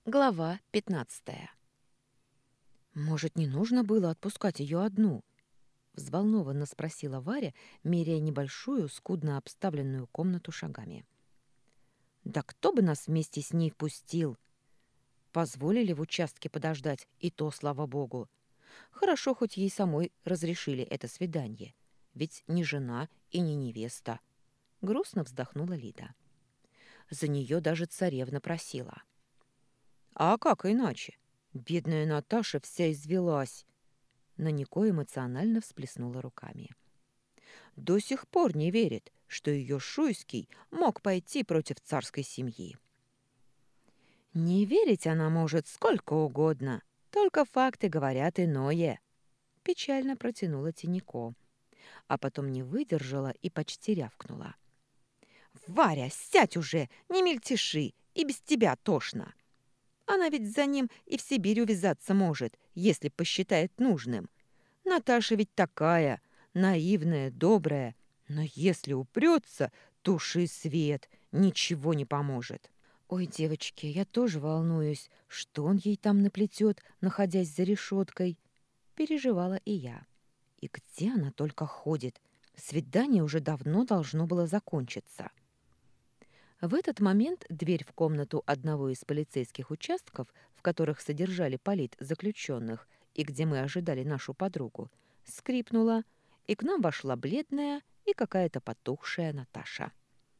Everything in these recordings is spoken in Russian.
Глава 15. «Может, не нужно было отпускать ее одну?» — взволнованно спросила Варя, меряя небольшую, скудно обставленную комнату шагами. «Да кто бы нас вместе с ней впустил? Позволили в участке подождать, и то, слава богу. Хорошо, хоть ей самой разрешили это свидание. Ведь не жена и не невеста». Грустно вздохнула Лида. За нее даже царевна просила. «А как иначе? Бедная Наташа вся извелась!» Нанико эмоционально всплеснула руками. «До сих пор не верит, что ее Шуйский мог пойти против царской семьи». «Не верить она может сколько угодно, только факты говорят иное», — печально протянула Тинико, а потом не выдержала и почти рявкнула. «Варя, сядь уже, не мельтеши, и без тебя тошно!» Она ведь за ним и в Сибирь увязаться может, если посчитает нужным. Наташа ведь такая, наивная, добрая. Но если упрется, туши свет, ничего не поможет. Ой, девочки, я тоже волнуюсь, что он ей там наплетет, находясь за решеткой. Переживала и я. И где она только ходит? Свидание уже давно должно было закончиться. В этот момент дверь в комнату одного из полицейских участков, в которых содержали политзаключенных и где мы ожидали нашу подругу, скрипнула, и к нам вошла бледная и какая-то потухшая Наташа.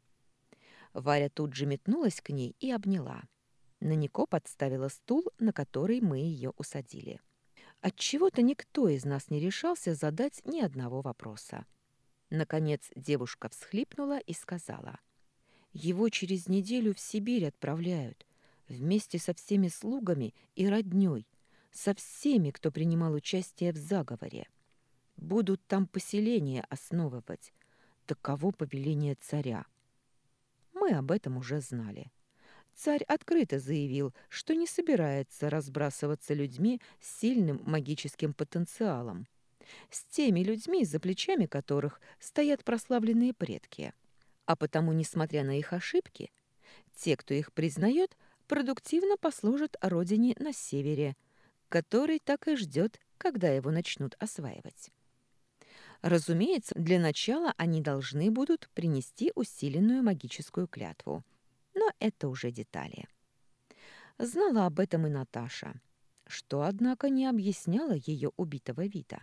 Варя тут же метнулась к ней и обняла. Нанико подставила стул, на который мы ее усадили. Отчего-то никто из нас не решался задать ни одного вопроса. Наконец девушка всхлипнула и сказала: его через неделю в Сибирь отправляют, вместе со всеми слугами и роднёй, со всеми, кто принимал участие в заговоре. Будут там поселение основывать. Таково повеление царя. Мы об этом уже знали. Царь открыто заявил, что не собирается разбрасываться людьми с сильным магическим потенциалом, с теми людьми, за плечами которых стоят прославленные предки. А потому, несмотря на их ошибки, те, кто их признает, продуктивно послужат родине на севере, который так и ждет, когда его начнут осваивать. Разумеется, для начала они должны будут принести усиленную магическую клятву. Но это уже детали. Знала об этом и Наташа, что, однако, не объясняло ее убитого вида.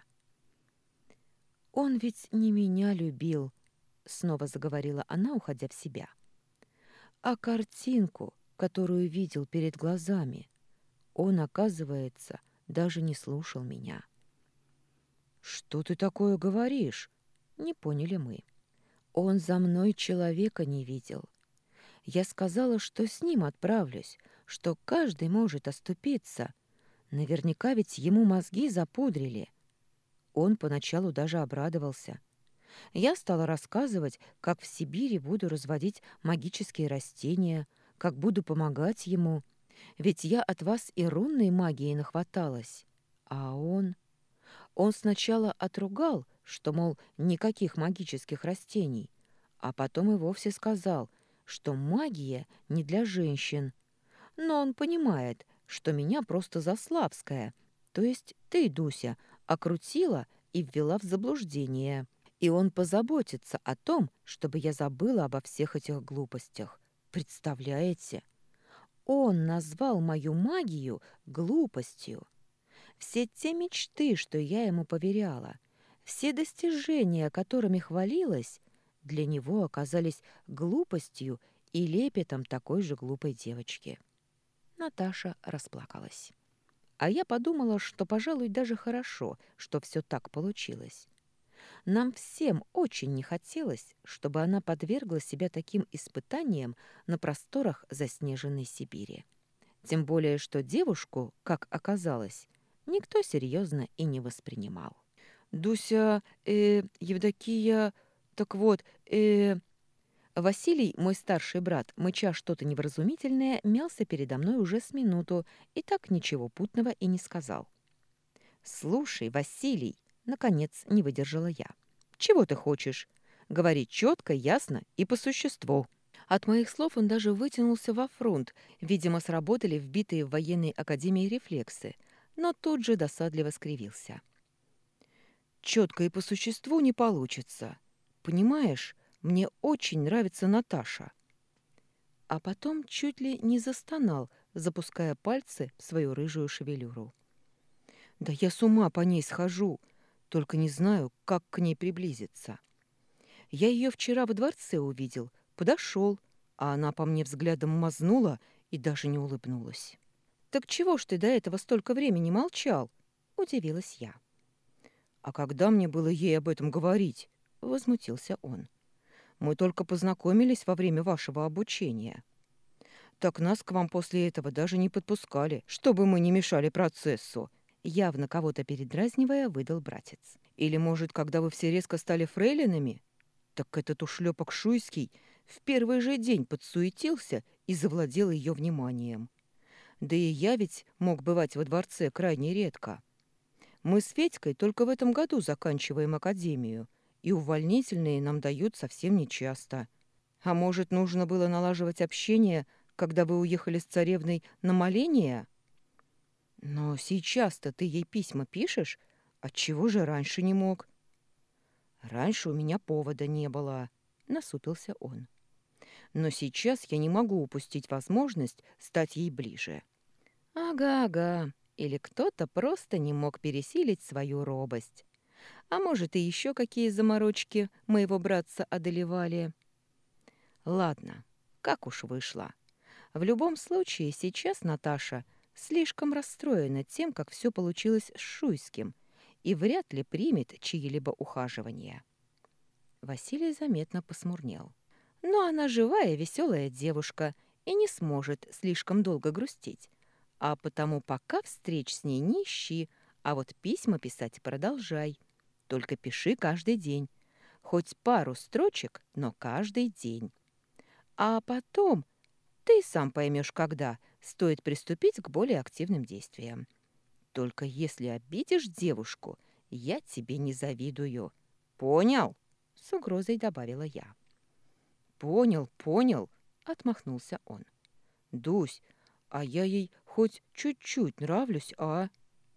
«Он ведь не меня любил», — снова заговорила она, уходя в себя. «А картинку, которую видел перед глазами, он, оказывается, даже не слушал меня». «Что ты такое говоришь?» — не поняли мы. «Он за мной человека не видел. Я сказала, что с ним отправлюсь, что каждый может оступиться. Наверняка ведь ему мозги запудрили». Он поначалу даже обрадовался. Я стала рассказывать, как в Сибири буду разводить магические растения, как буду помогать ему. Ведь я от вас и рунной магии нахваталась. А он... Он сначала отругал, что, мол, никаких магических растений, а потом и вовсе сказал, что магия не для женщин. Но он понимает, что меня просто Заславская, то есть ты, Дуся, окрутила и ввела в заблуждение. И он позаботится о том, чтобы я забыла обо всех этих глупостях. Представляете? Он назвал мою магию глупостью. Все те мечты, что я ему поверяла, все достижения, которыми хвалилась, для него оказались глупостью и лепетом такой же глупой девочки. Наташа расплакалась. А я подумала, что, пожалуй, даже хорошо, что все так получилось. Нам всем очень не хотелось, чтобы она подвергла себя таким испытаниям на просторах заснеженной Сибири. Тем более, что девушку, как оказалось, никто серьезно и не воспринимал. «Дуся, Евдокия, так вот, Василий, мой старший брат, мыча что-то невразумительное, мялся передо мной уже с минуту и так ничего путного и не сказал. «Слушай, Василий!» — наконец не выдержала я. «Чего ты хочешь? Говори четко, ясно и по существу». От моих слов он даже вытянулся во фронт, видимо, сработали вбитые в военной академии рефлексы, но тут же досадливо скривился. Четко и по существу не получится. Понимаешь, мне очень нравится Наташа. А потом чуть ли не застонал, запуская пальцы в свою рыжую шевелюру. Да я с ума по ней схожу, только не знаю, как к ней приблизиться. Я ее вчера во дворце увидел, подошел, а она по мне взглядом мазнула и даже не улыбнулась. «Так чего ж ты до этого столько времени молчал?» — удивилась я. «А когда мне было ей об этом говорить?» — возмутился он. «Мы только познакомились во время вашего обучения. Так нас к вам после этого даже не подпускали, чтобы мы не мешали процессу», — явно кого-то передразнивая, выдал братец. «Или, может, когда вы все резко стали фрейлинами? Так этот ушлепок Шуйский в первый же день подсуетился и завладел ее вниманием. Да и я ведь мог бывать во дворце крайне редко. Мы с Федькой только в этом году заканчиваем академию, и увольнительные нам дают совсем нечасто. А может, нужно было налаживать общение, когда вы уехали с царевной на моление? Но сейчас-то ты ей письма пишешь, отчего же раньше не мог? Раньше у меня повода не было, насупился он. Но сейчас я не могу упустить возможность стать ей ближе. Ага, ага. Или кто-то просто не мог пересилить свою робость. А может, и еще какие заморочки моего братца одолевали. Ладно, как уж вышло. В любом случае, сейчас Наташа слишком расстроена тем, как все получилось с Шуйским, и вряд ли примет чьи-либо ухаживания. Василий заметно посмурнел. Но она живая, веселая девушка и не сможет слишком долго грустить. А потому пока встреч с ней не ищи, а вот письма писать продолжай. Только пиши каждый день. Хоть пару строчек, но каждый день. А потом ты сам поймешь, когда стоит приступить к более активным действиям. Только если обидишь девушку, я тебе не завидую. Понял? С угрозой добавила я. Понял, понял, отмахнулся он. Дусь, а я ей хоть чуть-чуть нравлюсь, а?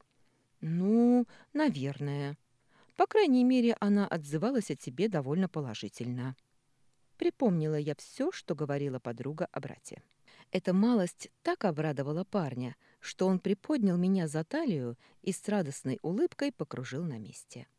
Ну, наверное. По крайней мере, она отзывалась о тебе довольно положительно. Припомнила я все, что говорила подруга о брате. Эта малость так обрадовала парня, что он приподнял меня за талию и с радостной улыбкой покружил на месте.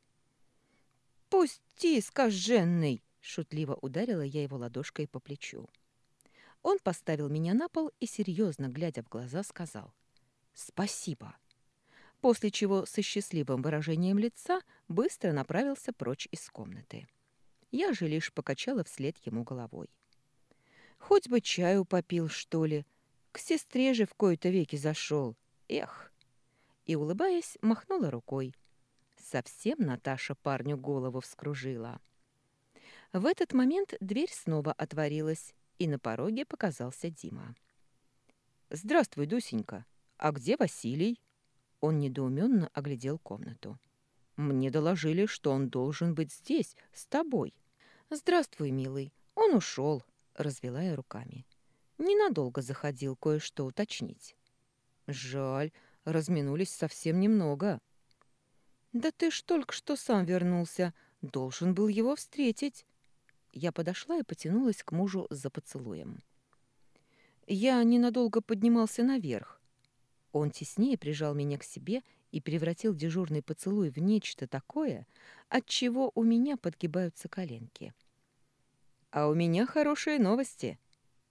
«Пусти, скаженный!» — шутливо ударила я его ладошкой по плечу. Он поставил меня на пол и, серьезно глядя в глаза, сказал «Спасибо», после чего со счастливым выражением лица быстро направился прочь из комнаты. Я же лишь покачала вслед ему головой. Хоть бы чаю попил, что ли. К сестре же в кои-то веки зашел. Эх! И, улыбаясь, махнула рукой. Совсем Наташа парню голову вскружила. В этот момент дверь снова отворилась, и на пороге показался Дима. «Здравствуй, Дусенька. А где Василий?» Он недоуменно оглядел комнату. «Мне доложили, что он должен быть здесь, с тобой». «Здравствуй, милый. Он ушел», — развела я руками. Ненадолго заходил кое-что уточнить. «Жаль, разминулись совсем немного». «Да ты ж только что сам вернулся. Должен был его встретить». Я подошла и потянулась к мужу за поцелуем. Я ненадолго поднимался наверх. Он теснее прижал меня к себе и превратил дежурный поцелуй в нечто такое, от чего у меня подгибаются коленки. «А у меня хорошие новости».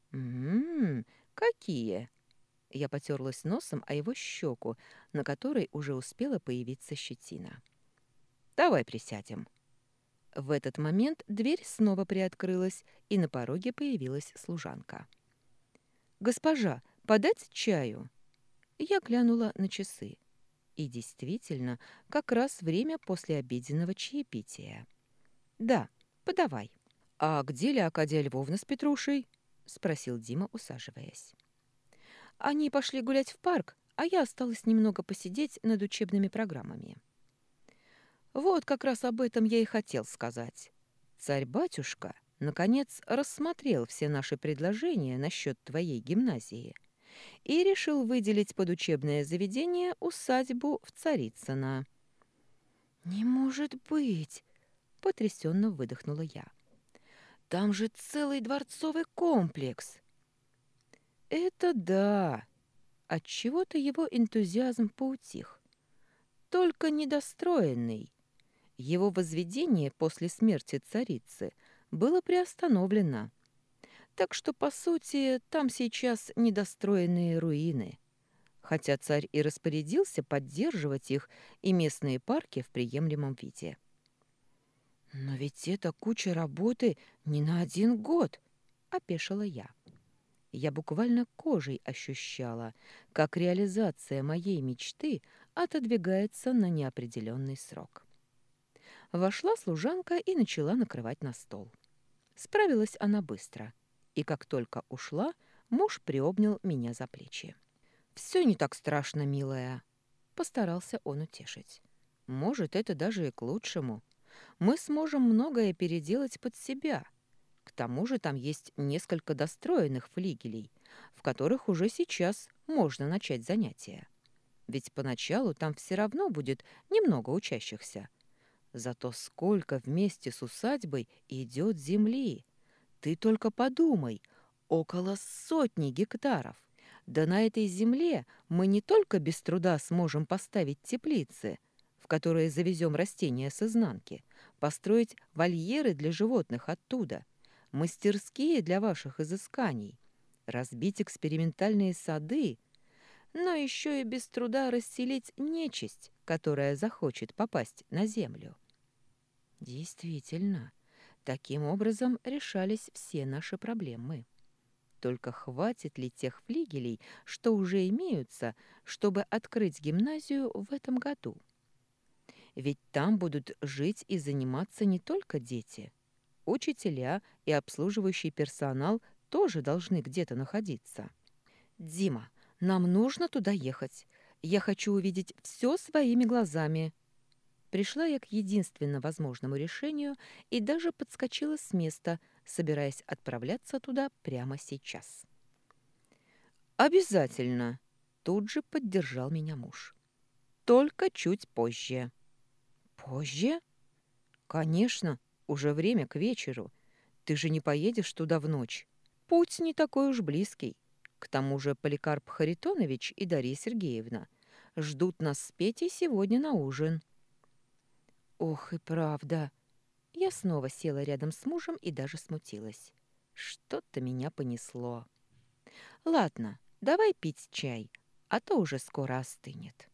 Какие?» Я потерлась носом о его щеку, на которой уже успела появиться щетина. «Давай присядем». В этот момент дверь снова приоткрылась, и на пороге появилась служанка. «Госпожа, подать чаю?» Я глянула на часы. И действительно, как раз время после обеденного чаепития. «Да, подавай». «А где Леокадия Львовна с Петрушей?» — спросил Дима, усаживаясь. «Они пошли гулять в парк, а я осталась немного посидеть над учебными программами». «Вот как раз об этом я и хотел сказать. Царь-батюшка Наконец, рассмотрел все наши предложения насчет твоей гимназии и решил выделить под учебное заведение усадьбу в Царицыно. «Не может быть!» — потрясенно выдохнула я. «Там же целый дворцовый комплекс!» «Это да!» Отчего-то его энтузиазм поутих. Только недостроенный. Его возведение после смерти царицы было приостановлено. Так что, по сути, там сейчас недостроенные руины. Хотя царь и распорядился поддерживать их и местные парки в приемлемом виде. «Но ведь это куча работы не на 1 год», — опешила я. Я буквально кожей ощущала, как реализация моей мечты отодвигается на неопределенный срок. Вошла служанка и начала накрывать на стол. Справилась она быстро, и как только ушла, муж приобнял меня за плечи. «Все не так страшно, милая», — постарался он утешить. «Может, это даже и к лучшему. Мы сможем многое переделать под себя. К тому же там есть несколько достроенных флигелей, в которых уже сейчас можно начать занятия. Ведь поначалу там все равно будет немного учащихся. Зато сколько вместе с усадьбой идет земли. Ты только подумай, около 100 гектаров. Да на этой земле мы не только без труда сможем поставить теплицы, в которые завезем растения с изнанки, построить вольеры для животных оттуда, мастерские для ваших изысканий, разбить экспериментальные сады, но еще и без труда расселить нечисть, которая захочет попасть на землю. Действительно, таким образом решались все наши проблемы. Только хватит ли тех флигелей, что уже имеются, чтобы открыть гимназию в этом году? Ведь там будут жить и заниматься не только дети. Учителя и обслуживающий персонал тоже должны где-то находиться. «Дима, нам нужно туда ехать. Я хочу увидеть все своими глазами». Пришла я к единственно возможному решению и даже подскочила с места, собираясь отправляться туда прямо сейчас. «Обязательно!» — тут же поддержал меня муж. «Только чуть позже». «Позже?» «Конечно, уже время к вечеру. Ты же не поедешь туда в ночь. Путь не такой уж близкий. К тому же Поликарп Харитонович и Дарья Сергеевна ждут нас с Петей сегодня на ужин». «Ох и правда!» Я снова села рядом с мужем и даже смутилась. Что-то меня понесло. «Ладно, давай пить чай, а то уже скоро остынет».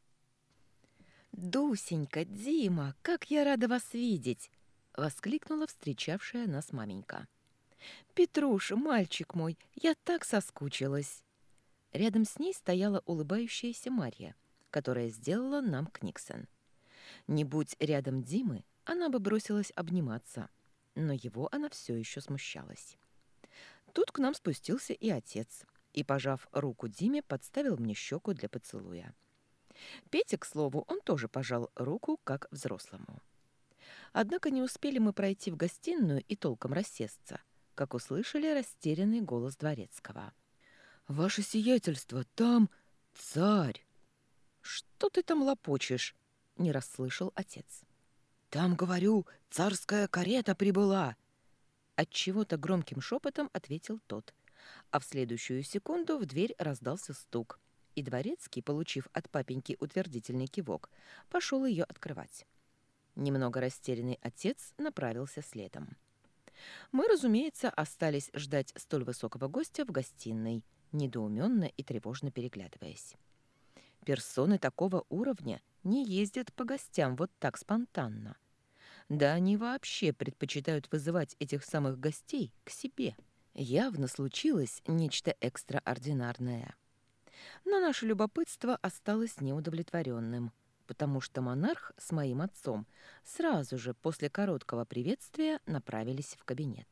«Дусенька, Дима, как я рада вас видеть!» — воскликнула встречавшая нас маменька. «Петруша, мальчик мой, я так соскучилась!» Рядом с ней стояла улыбающаяся Марья, которая сделала нам книксон. Не будь рядом Димы, она бы бросилась обниматься, но его она все еще смущалась. Тут к нам спустился и отец, и, пожав руку Диме, подставил мне щеку для поцелуя. Пете, к слову, он тоже пожал руку, как взрослому. Однако не успели мы пройти в гостиную и толком рассесться, как услышали растерянный голос дворецкого. «Ваше сиятельство, там царь!» «Что ты там лопочешь?» — не расслышал отец. «Там, говорю, царская карета прибыла!» Отчего-то громким шепотом ответил тот, а в следующую секунду в дверь раздался стук, и дворецкий, получив от папеньки утвердительный кивок, пошел ее открывать. Немного растерянный отец направился следом. Мы, разумеется, остались ждать столь высокого гостя в гостиной, недоуменно и тревожно переглядываясь. Персоны такого уровня не ездят по гостям вот так спонтанно. Да они вообще предпочитают вызывать этих самых гостей к себе. Явно случилось нечто экстраординарное. Но наше любопытство осталось неудовлетворенным, потому что монарх с моим отцом сразу же после короткого приветствия направились в кабинет.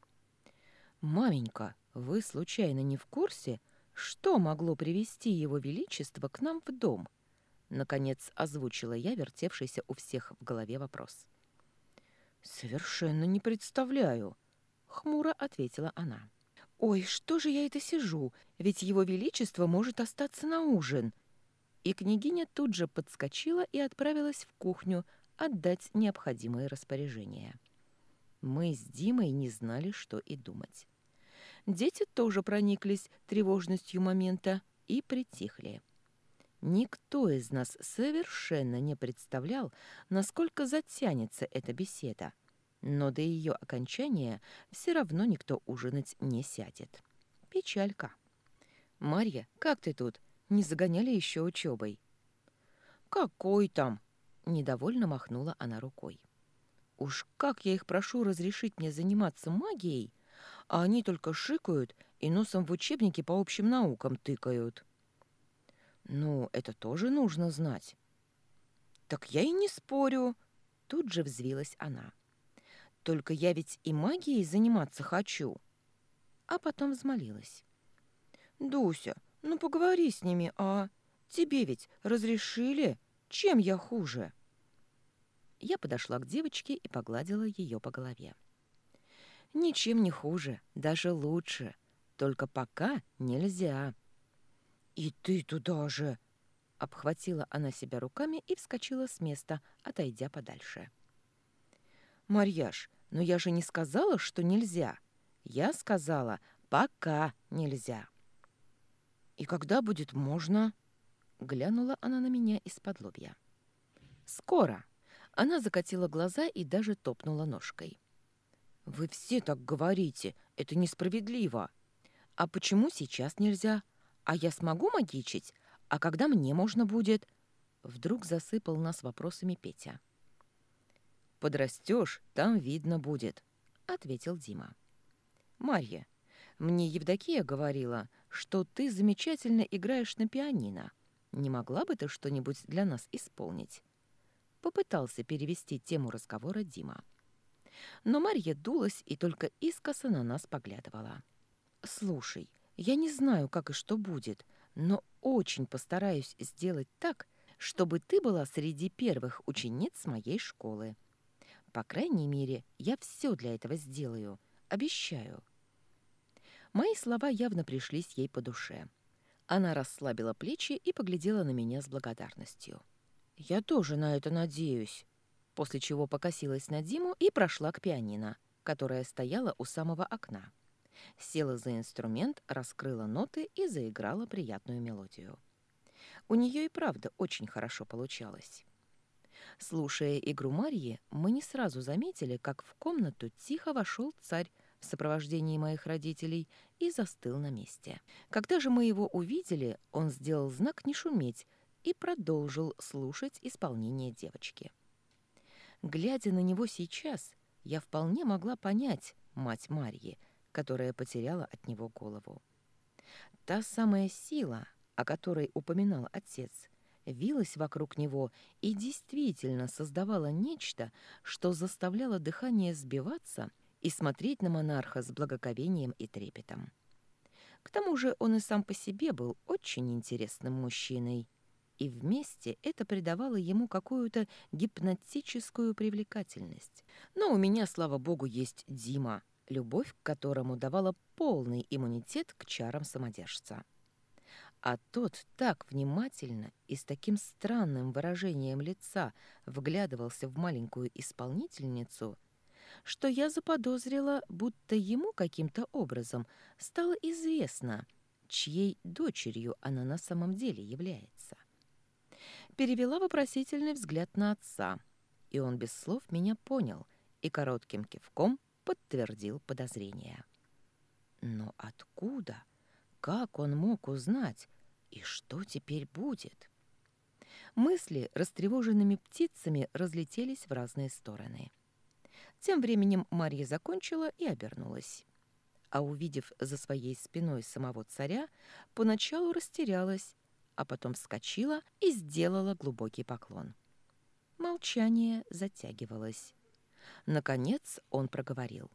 «Маменька, вы случайно не в курсе, что могло привести его величество к нам в дом?» Наконец озвучила я вертевшийся у всех в голове вопрос. «Совершенно не представляю», хмуро ответила она. «Ой, что же я это сижу? Ведь его величество может остаться на ужин!» И княгиня тут же подскочила и отправилась в кухню отдать необходимые распоряжения. Мы с Димой не знали, что и думать. Дети тоже прониклись тревожностью момента и притихли. Никто из нас совершенно не представлял, насколько затянется эта беседа, но до ее окончания все равно никто ужинать не сядет. Печалька. «Марья, как ты тут? Не загоняли еще учебой?» «Какой там?» — недовольно махнула она рукой. «Уж как я их прошу разрешить мне заниматься магией, а они только шикают и носом в учебнике по общим наукам тыкают». «Ну, это тоже нужно знать». «Так я и не спорю», — тут же взвилась она. «Только я ведь и магией заниматься хочу». А потом взмолилась. «Дуся, ну поговори с ними, а? Тебе ведь разрешили? Чем я хуже?» Я подошла к девочке и погладила ее по голове. «Ничем не хуже, даже лучше. Только пока нельзя». «И ты туда же!» Обхватила она себя руками и вскочила с места, отойдя подальше. «Марьяш, но я же не сказала, что нельзя. Я сказала, пока нельзя». «И когда будет можно?» Глянула она на меня из-под лобья. «Скоро». Она закатила глаза и даже топнула ножкой. «Вы все так говорите. Это несправедливо. А почему сейчас нельзя? А я смогу магичить? А когда мне можно будет?» Вдруг засыпал нас вопросами Петя. «Подрастешь, там видно будет», — ответил Дима. «Марья, мне Евдокия говорила, что ты замечательно играешь на пианино. Не могла бы ты что-нибудь для нас исполнить?» Попытался перевести тему разговора Дима. Но Марья дулась и только искоса на нас поглядывала. «Слушай, я не знаю, как и что будет, но очень постараюсь сделать так, чтобы ты была среди первых учениц моей школы. По крайней мере, я все для этого сделаю. Обещаю». Мои слова явно пришлись ей по душе. Она расслабила плечи и поглядела на меня с благодарностью. «Я тоже на это надеюсь», после чего покосилась на Диму и прошла к пианино, которое стояло у самого окна. Села за инструмент, раскрыла ноты и заиграла приятную мелодию. У нее и правда очень хорошо получалось. Слушая игру Марьи, мы не сразу заметили, как в комнату тихо вошел царь в сопровождении моих родителей и застыл на месте. Когда же мы его увидели, он сделал знак не шуметь и продолжил слушать исполнение девочки. Глядя на него сейчас, я вполне могла понять мать Марьи, которая потеряла от него голову. Та самая сила, о которой упоминал отец, вилась вокруг него и действительно создавала нечто, что заставляло дыхание сбиваться и смотреть на монарха с благоговением и трепетом. К тому же он и сам по себе был очень интересным мужчиной, и вместе это придавало ему какую-то гипнотическую привлекательность. Но у меня, слава богу, есть Дима, любовь к которому давала полный иммунитет к чарам самодержца. А тот так внимательно и с таким странным выражением лица вглядывался в маленькую исполнительницу, что я заподозрила, будто ему каким-то образом стало известно, чьей дочерью она на самом деле является. Перевела вопросительный взгляд на отца, и он без слов меня понял и коротким кивком подтвердил подозрения. Но откуда? Как он мог узнать? И что теперь будет? Мысли растревоженными птицами разлетелись в разные стороны. Тем временем Марья закончила и обернулась. А увидев за своей спиной самого царя, поначалу растерялась, а потом вскочила и сделала глубокий поклон. Молчание затягивалось. Наконец он проговорил.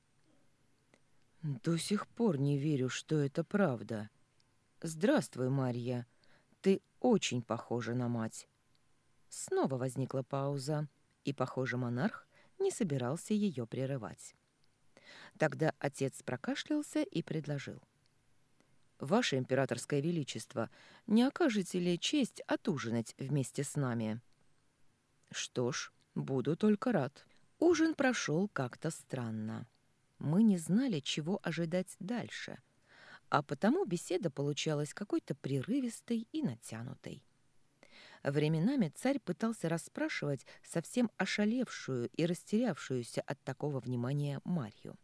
«До сих пор не верю, что это правда. Здравствуй, Марья. Ты очень похожа на мать». Снова возникла пауза, и, похоже, монарх не собирался ее прерывать. Тогда отец прокашлялся и предложил. «Ваше императорское величество, не окажете ли честь отужинать вместе с нами?» «Что ж, буду только рад». Ужин прошел как-то странно. Мы не знали, чего ожидать дальше, а потому беседа получалась какой-то прерывистой и натянутой. Временами царь пытался расспрашивать совсем ошалевшую и растерявшуюся от такого внимания Марью.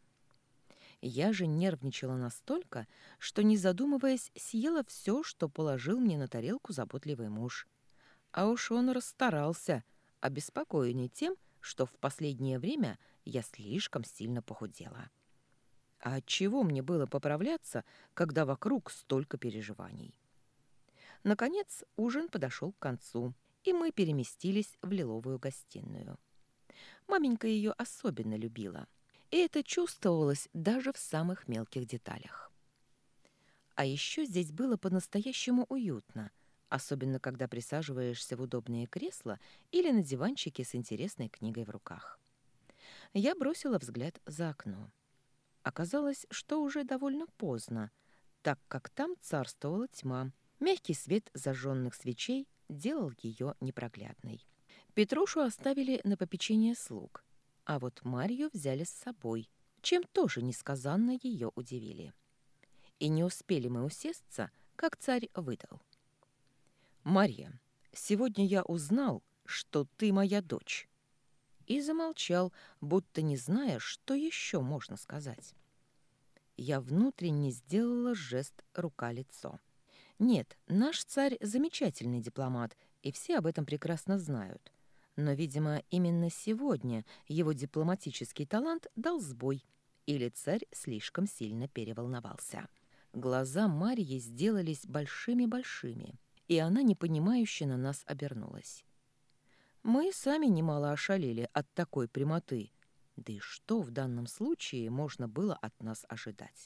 Я же нервничала настолько, что, не задумываясь, съела все, что положил мне на тарелку заботливый муж. А уж он расстарался, обеспокоенный тем, что в последнее время я слишком сильно похудела. А отчего мне было поправляться, когда вокруг столько переживаний? Наконец ужин подошел к концу, и мы переместились в лиловую гостиную. Маменька ее особенно любила, и это чувствовалось даже в самых мелких деталях. А еще здесь было по-настоящему уютно, особенно когда присаживаешься в удобные кресла или на диванчике с интересной книгой в руках. Я бросила взгляд за окно. Оказалось, что уже довольно поздно, так как там царствовала тьма. Мягкий свет зажженных свечей делал ее непроглядной. Петрушу оставили на попечение слуг, а вот Марью взяли с собой, чем тоже несказанно ее удивили. И не успели мы усесться, как царь выдал. «Марья, сегодня я узнал, что ты моя дочь». И замолчал, будто не зная, что еще можно сказать. Я внутренне сделала жест рука-лицо. Нет, наш царь замечательный дипломат, и все об этом прекрасно знают. Но, видимо, именно сегодня его дипломатический талант дал сбой, или царь слишком сильно переволновался. Глаза Марьи сделались большими-большими, и она непонимающе на нас обернулась. Мы сами немало ошалели от такой прямоты. Да и что в данном случае можно было от нас ожидать?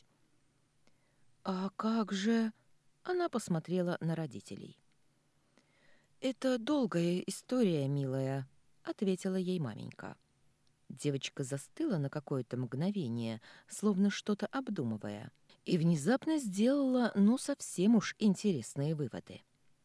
«А как же...» — она посмотрела на родителей. «Это долгая история, милая», — ответила ей маменька. Девочка застыла на какое-то мгновение, словно что-то обдумывая, и внезапно сделала, ну, совсем уж интересные выводы.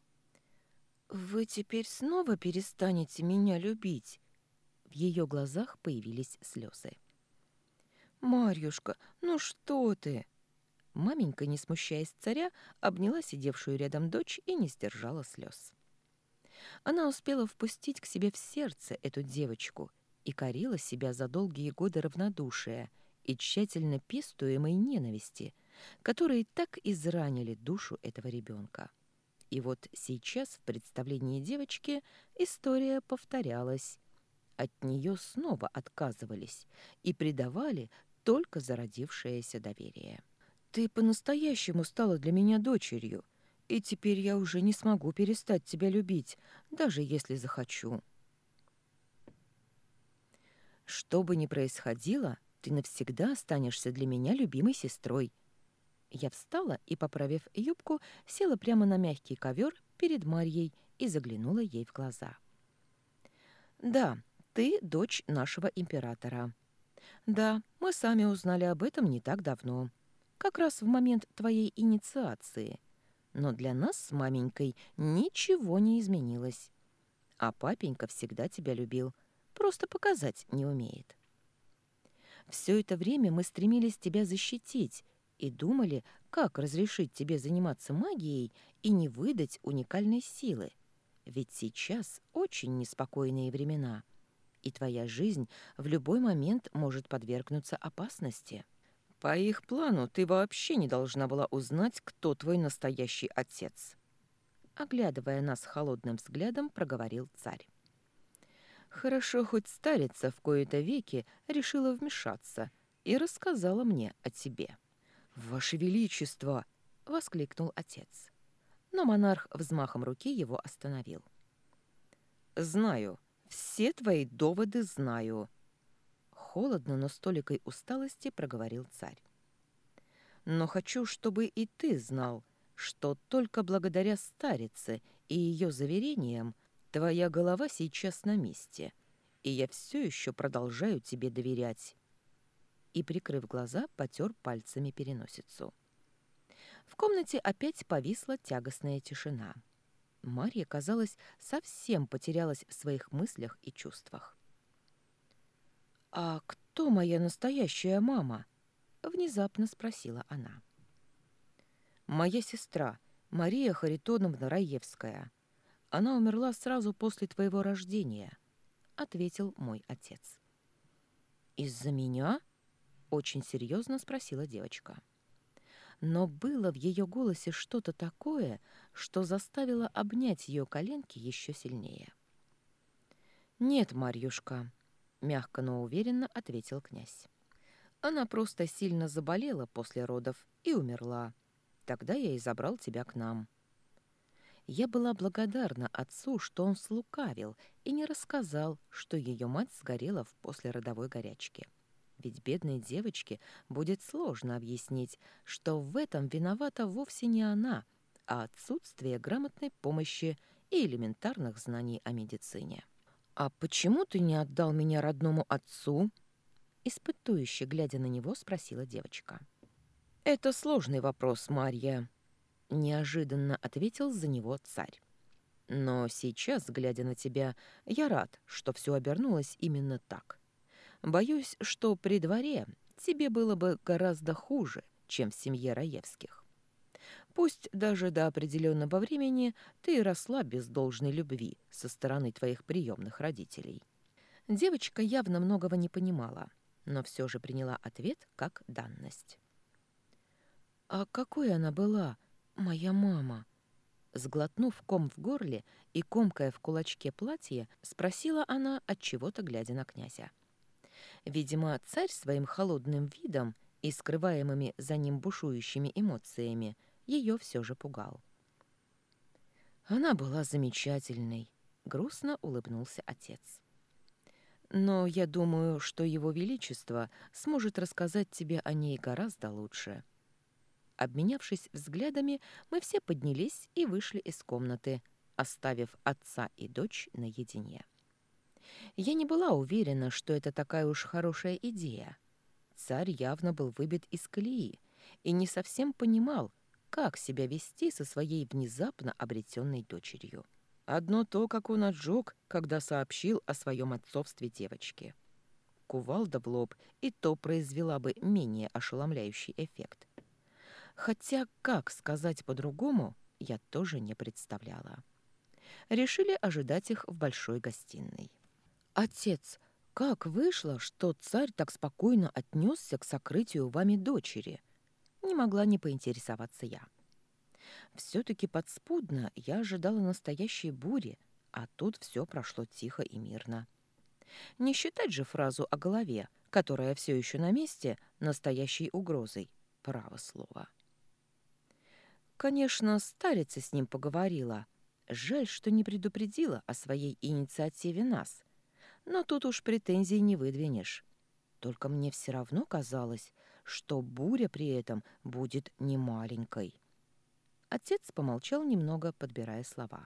«Вы теперь снова перестанете меня любить?» В ее глазах появились слезы. «Марьюшка, ну что ты?» Маменька, не смущаясь царя, обняла сидевшую рядом дочь и не сдержала слез. Она успела впустить к себе в сердце эту девочку и корила себя за долгие годы равнодушия и тщательно пестуемой ненависти, которые так изранили душу этого ребенка. И вот сейчас в представлении девочки история повторялась. От нее снова отказывались и предавали только зародившееся доверие. «Ты по-настоящему стала для меня дочерью, и теперь я уже не смогу перестать тебя любить, даже если захочу». «Что бы ни происходило, ты навсегда останешься для меня любимой сестрой». Я встала и, поправив юбку, села прямо на мягкий ковер перед Марьей и заглянула ей в глаза. «Да, ты дочь нашего императора. Да, мы сами узнали об этом не так давно, как раз в момент твоей инициации. Но для нас с маменькой ничего не изменилось. А папенька всегда тебя любил, просто показать не умеет. Все это время мы стремились тебя защитить и думали, как разрешить тебе заниматься магией и не выдать уникальной силы. Ведь сейчас очень неспокойные времена, и твоя жизнь в любой момент может подвергнуться опасности. По их плану ты вообще не должна была узнать, кто твой настоящий отец. Оглядывая нас холодным взглядом, проговорил царь. Хорошо, хоть старица в кои-то веки решила вмешаться и рассказала мне о тебе. «Ваше Величество!» — воскликнул отец. Но монарх взмахом руки его остановил. «Знаю, все твои доводы знаю», — холодно, но с толикой усталости проговорил царь. «Но хочу, чтобы и ты знал, что только благодаря старице и ее заверениям твоя голова сейчас на месте, и я все еще продолжаю тебе доверять». и, прикрыв глаза, потер пальцами переносицу. В комнате опять повисла тягостная тишина. Марья, казалось, совсем потерялась в своих мыслях и чувствах. «А кто моя настоящая мама?» — внезапно спросила она. «Моя сестра, Мария Харитоновна Раевская. Она умерла сразу после твоего рождения», — ответил мой отец. «Из-за меня?» — очень серьезно спросила девочка. Но было в ее голосе что-то такое, что заставило обнять ее коленки еще сильнее. «Нет, Марьюшка», — мягко, но уверенно ответил князь. «Она просто сильно заболела после родов и умерла. Тогда я и забрал тебя к нам». Я была благодарна отцу, что он слукавил и не рассказал, что ее мать сгорела в послеродовой горячке. Ведь бедной девочке будет сложно объяснить, что в этом виновата вовсе не она, а отсутствие грамотной помощи и элементарных знаний о медицине. «А почему ты не отдал меня родному отцу?» Испытующе, глядя на него, спросила девочка. «Это сложный вопрос, Марья», — неожиданно ответил за него царь. «Но сейчас, глядя на тебя, я рад, что все обернулось именно так. Боюсь, что при дворе тебе было бы гораздо хуже, чем в семье Раевских. Пусть даже до определенного времени ты росла без должной любви со стороны твоих приемных родителей». Девочка явно многого не понимала, но все же приняла ответ как данность. «А какой она была, моя мама?» Сглотнув ком в горле и комкая в кулачке платье, спросила она, от чего-то глядя на князя. Видимо, царь своим холодным видом и скрываемыми за ним бушующими эмоциями ее все же пугал. «Она была замечательной», — грустно улыбнулся отец. «Но я думаю, что его величество сможет рассказать тебе о ней гораздо лучше». Обменявшись взглядами, мы все поднялись и вышли из комнаты, оставив отца и дочь наедине. Я не была уверена, что это такая уж хорошая идея. Царь явно был выбит из колеи и не совсем понимал, как себя вести со своей внезапно обретенной дочерью. Одно то, как он отжег, когда сообщил о своем отцовстве девочке. Кувалда в лоб и то произвела бы менее ошеломляющий эффект. Хотя, как сказать по-другому, я тоже не представляла. Решили ожидать их в большой гостиной. «Отец, как вышло, что царь так спокойно отнесся к сокрытию вами дочери?» Не могла не поинтересоваться я. Все-таки подспудно я ожидала настоящей бури, а тут все прошло тихо и мирно. Не считать же фразу о голове, которая все еще на месте, настоящей угрозой, право слово. Конечно, старица с ним поговорила. Жаль, что не предупредила о своей инициативе нас. Но тут уж претензий не выдвинешь. Только мне все равно казалось, что буря при этом будет немаленькой. Отец помолчал немного, подбирая слова.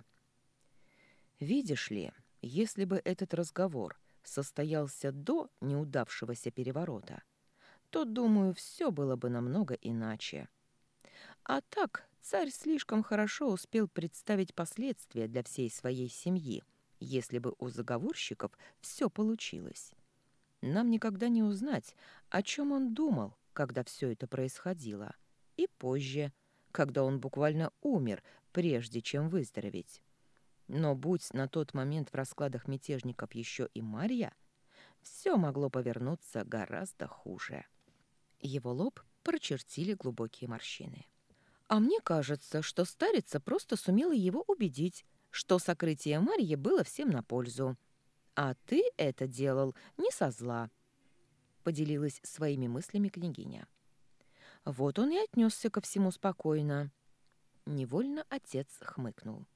«Видишь ли, если бы этот разговор состоялся до неудавшегося переворота, то, думаю, все было бы намного иначе. А так царь слишком хорошо успел представить последствия для всей своей семьи, если бы у заговорщиков все получилось. Нам никогда не узнать, о чем он думал, когда все это происходило, и позже, когда он буквально умер, прежде чем выздороветь. Но будь на тот момент в раскладах мятежников еще и Марья, все могло повернуться гораздо хуже. Его лоб прочертили глубокие морщины. А мне кажется, что старица просто сумела его убедить, что сокрытие Марьи было всем на пользу. А ты это делал не со зла, поделилась своими мыслями княгиня. Вот он и отнесся ко всему спокойно. Невольно отец хмыкнул.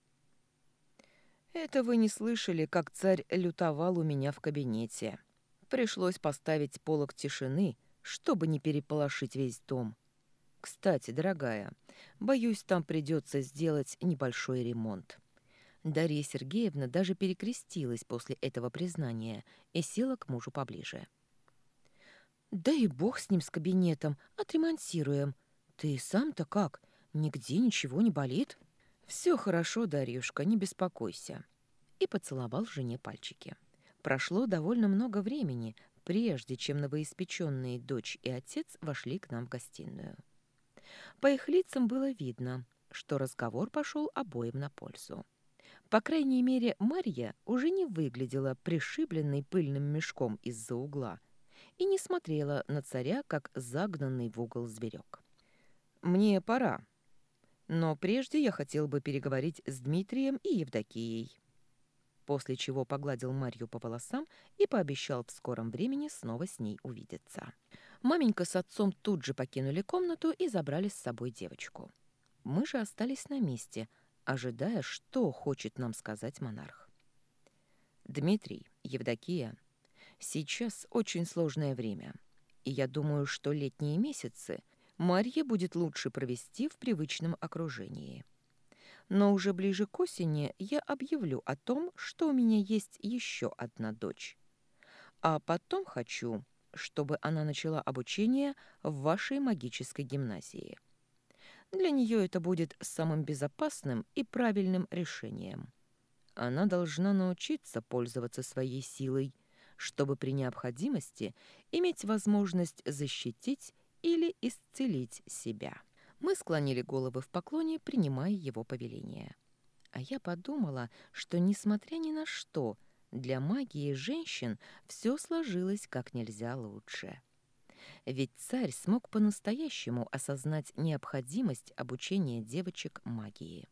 Это вы не слышали, как царь лютовал у меня в кабинете. Пришлось поставить полог тишины, чтобы не переполошить весь дом. Кстати, дорогая, боюсь, там придется сделать небольшой ремонт. Дарья Сергеевна даже перекрестилась после этого признания и села к мужу поближе. Да и бог с ним, с кабинетом, отремонтируем. Ты сам-то как? Нигде ничего не болит? Все хорошо, Дарьюшка, не беспокойся. И поцеловал жене пальчики. Прошло довольно много времени, прежде чем новоиспеченные дочь и отец вошли к нам в гостиную. По их лицам было видно, что разговор пошел обоим на пользу. По крайней мере, Марья уже не выглядела пришибленной пыльным мешком из-за угла и не смотрела на царя, как загнанный в угол зверек. «Мне пора, но прежде я хотел бы переговорить с Дмитрием и Евдокией», после чего погладил Марью по волосам и пообещал в скором времени снова с ней увидеться. Маменька с отцом тут же покинули комнату и забрали с собой девочку. Мы же остались на месте, ожидая, что хочет нам сказать монарх. «Дмитрий, Евдокия, сейчас очень сложное время, и я думаю, что летние месяцы Марье будет лучше провести в привычном окружении. Но уже ближе к осени я объявлю о том, что у меня есть еще одна дочь. А потом хочу, чтобы она начала обучение в вашей магической гимназии. Для нее это будет самым безопасным и правильным решением. Она должна научиться пользоваться своей силой, чтобы при необходимости иметь возможность защитить или исцелить себя». Мы склонили головы в поклоне, принимая его повеление. А я подумала, что, несмотря ни на что, для магии женщин все сложилось как нельзя лучше. Ведь царь смог по-настоящему осознать необходимость обучения девочек магии.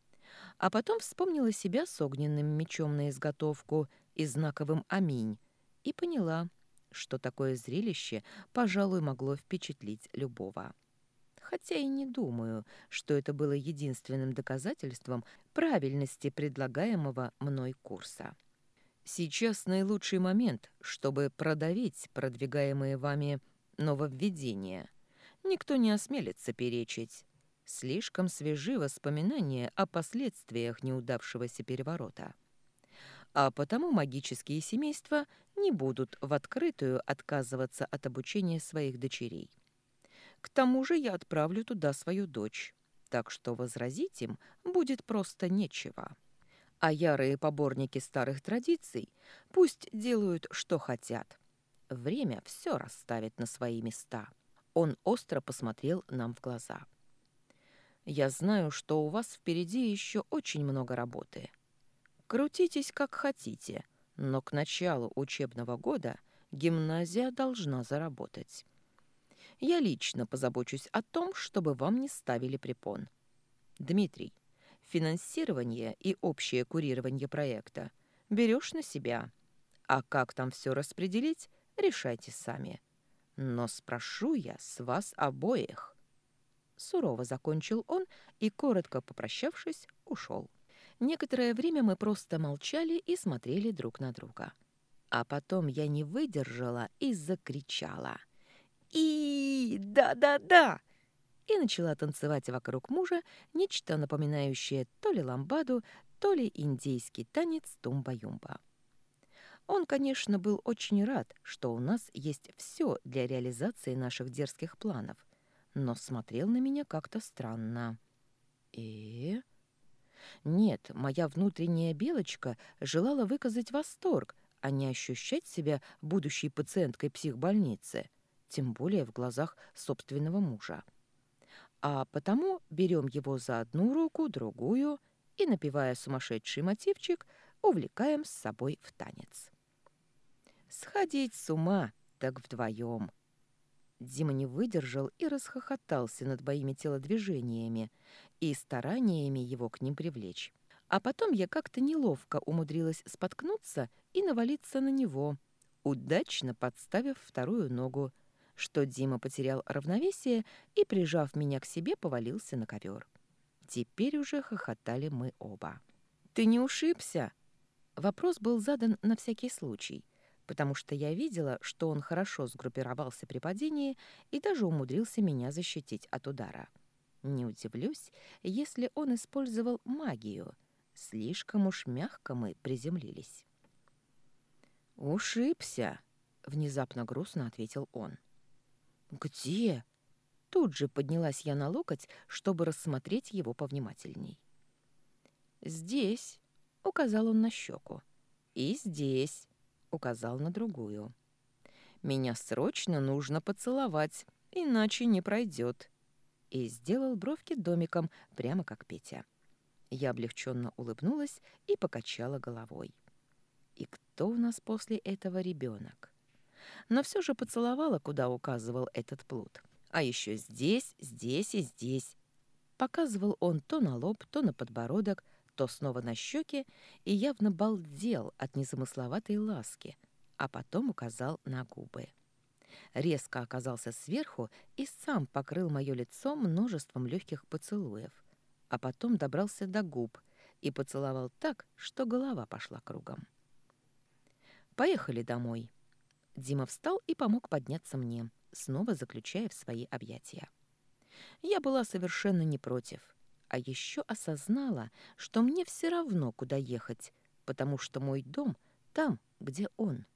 А потом вспомнила себя с огненным мечом на изготовку и знаковым «Аминь» и поняла, что такое зрелище, пожалуй, могло впечатлить любого. Хотя и не думаю, что это было единственным доказательством правильности предлагаемого мной курса. Сейчас наилучший момент, чтобы продавить продвигаемые вами нововведения. Никто не осмелится перечить. Слишком свежи воспоминания о последствиях неудавшегося переворота. А потому магические семейства не будут в открытую отказываться от обучения своих дочерей. К тому же я отправлю туда свою дочь, так что возразить им будет просто нечего. А ярые поборники старых традиций пусть делают, что хотят. Время все расставит на свои места. Он остро посмотрел нам в глаза. «Я знаю, что у вас впереди еще очень много работы. Крутитесь как хотите, но к началу учебного года гимназия должна заработать. Я лично позабочусь о том, чтобы вам не ставили препон. Дмитрий, финансирование и общее курирование проекта берешь на себя, а как там все распределить, решайте сами. Но спрошу я с вас обоих». Сурово закончил он и, коротко попрощавшись, ушел. Некоторое время мы просто молчали и смотрели друг на друга. А потом я не выдержала и закричала. И да-да-да! И начала танцевать вокруг мужа нечто напоминающее то ли ламбаду, то ли индейский танец тумба-юмба. Он, конечно, был очень рад, что у нас есть все для реализации наших дерзких планов, но смотрел на меня как-то странно. Нет, моя внутренняя белочка желала выказать восторг, а не ощущать себя будущей пациенткой психбольницы, тем более в глазах собственного мужа. А потому берем его за одну руку, другую и, напевая сумасшедший мотивчик, увлекаем с собой в танец. Сходить с ума так вдвоем. Дима не выдержал и расхохотался над моими телодвижениями и стараниями его к ним привлечь. А потом я как-то неловко умудрилась споткнуться и навалиться на него, удачно подставив вторую ногу, что Дима потерял равновесие и, прижав меня к себе, повалился на ковер. Теперь уже хохотали мы оба. «Ты не ушибся?» Вопрос был задан на всякий случай, потому что я видела, что он хорошо сгруппировался при падении и даже умудрился меня защитить от удара. Не удивлюсь, если он использовал магию. Слишком уж мягко мы приземлились. «Ушибся!» Внезапно грустно ответил он. «Где?» Тут же поднялась я на локоть, чтобы рассмотреть его повнимательней. «Здесь», — указал он на щеку, — «и здесь», — указал на другую. «Меня срочно нужно поцеловать, иначе не пройдет», и сделал бровки домиком, прямо как Петя. Я облегченно улыбнулась и покачала головой. И кто у нас после этого ребенок? Но все же поцеловала, куда указывал этот плут. А еще здесь, здесь и здесь. Показывал он то на лоб, то на подбородок, то снова на щеки, и явно балдел от незамысловатой ласки, а потом указал на губы. Резко оказался сверху и сам покрыл мое лицо множеством легких поцелуев, а потом добрался до губ и поцеловал так, что голова пошла кругом. «Поехали домой». Дима встал и помог подняться мне, снова заключая в свои объятия. Я была совершенно не против, а еще осознала, что мне все равно, куда ехать, потому что мой дом там, где он.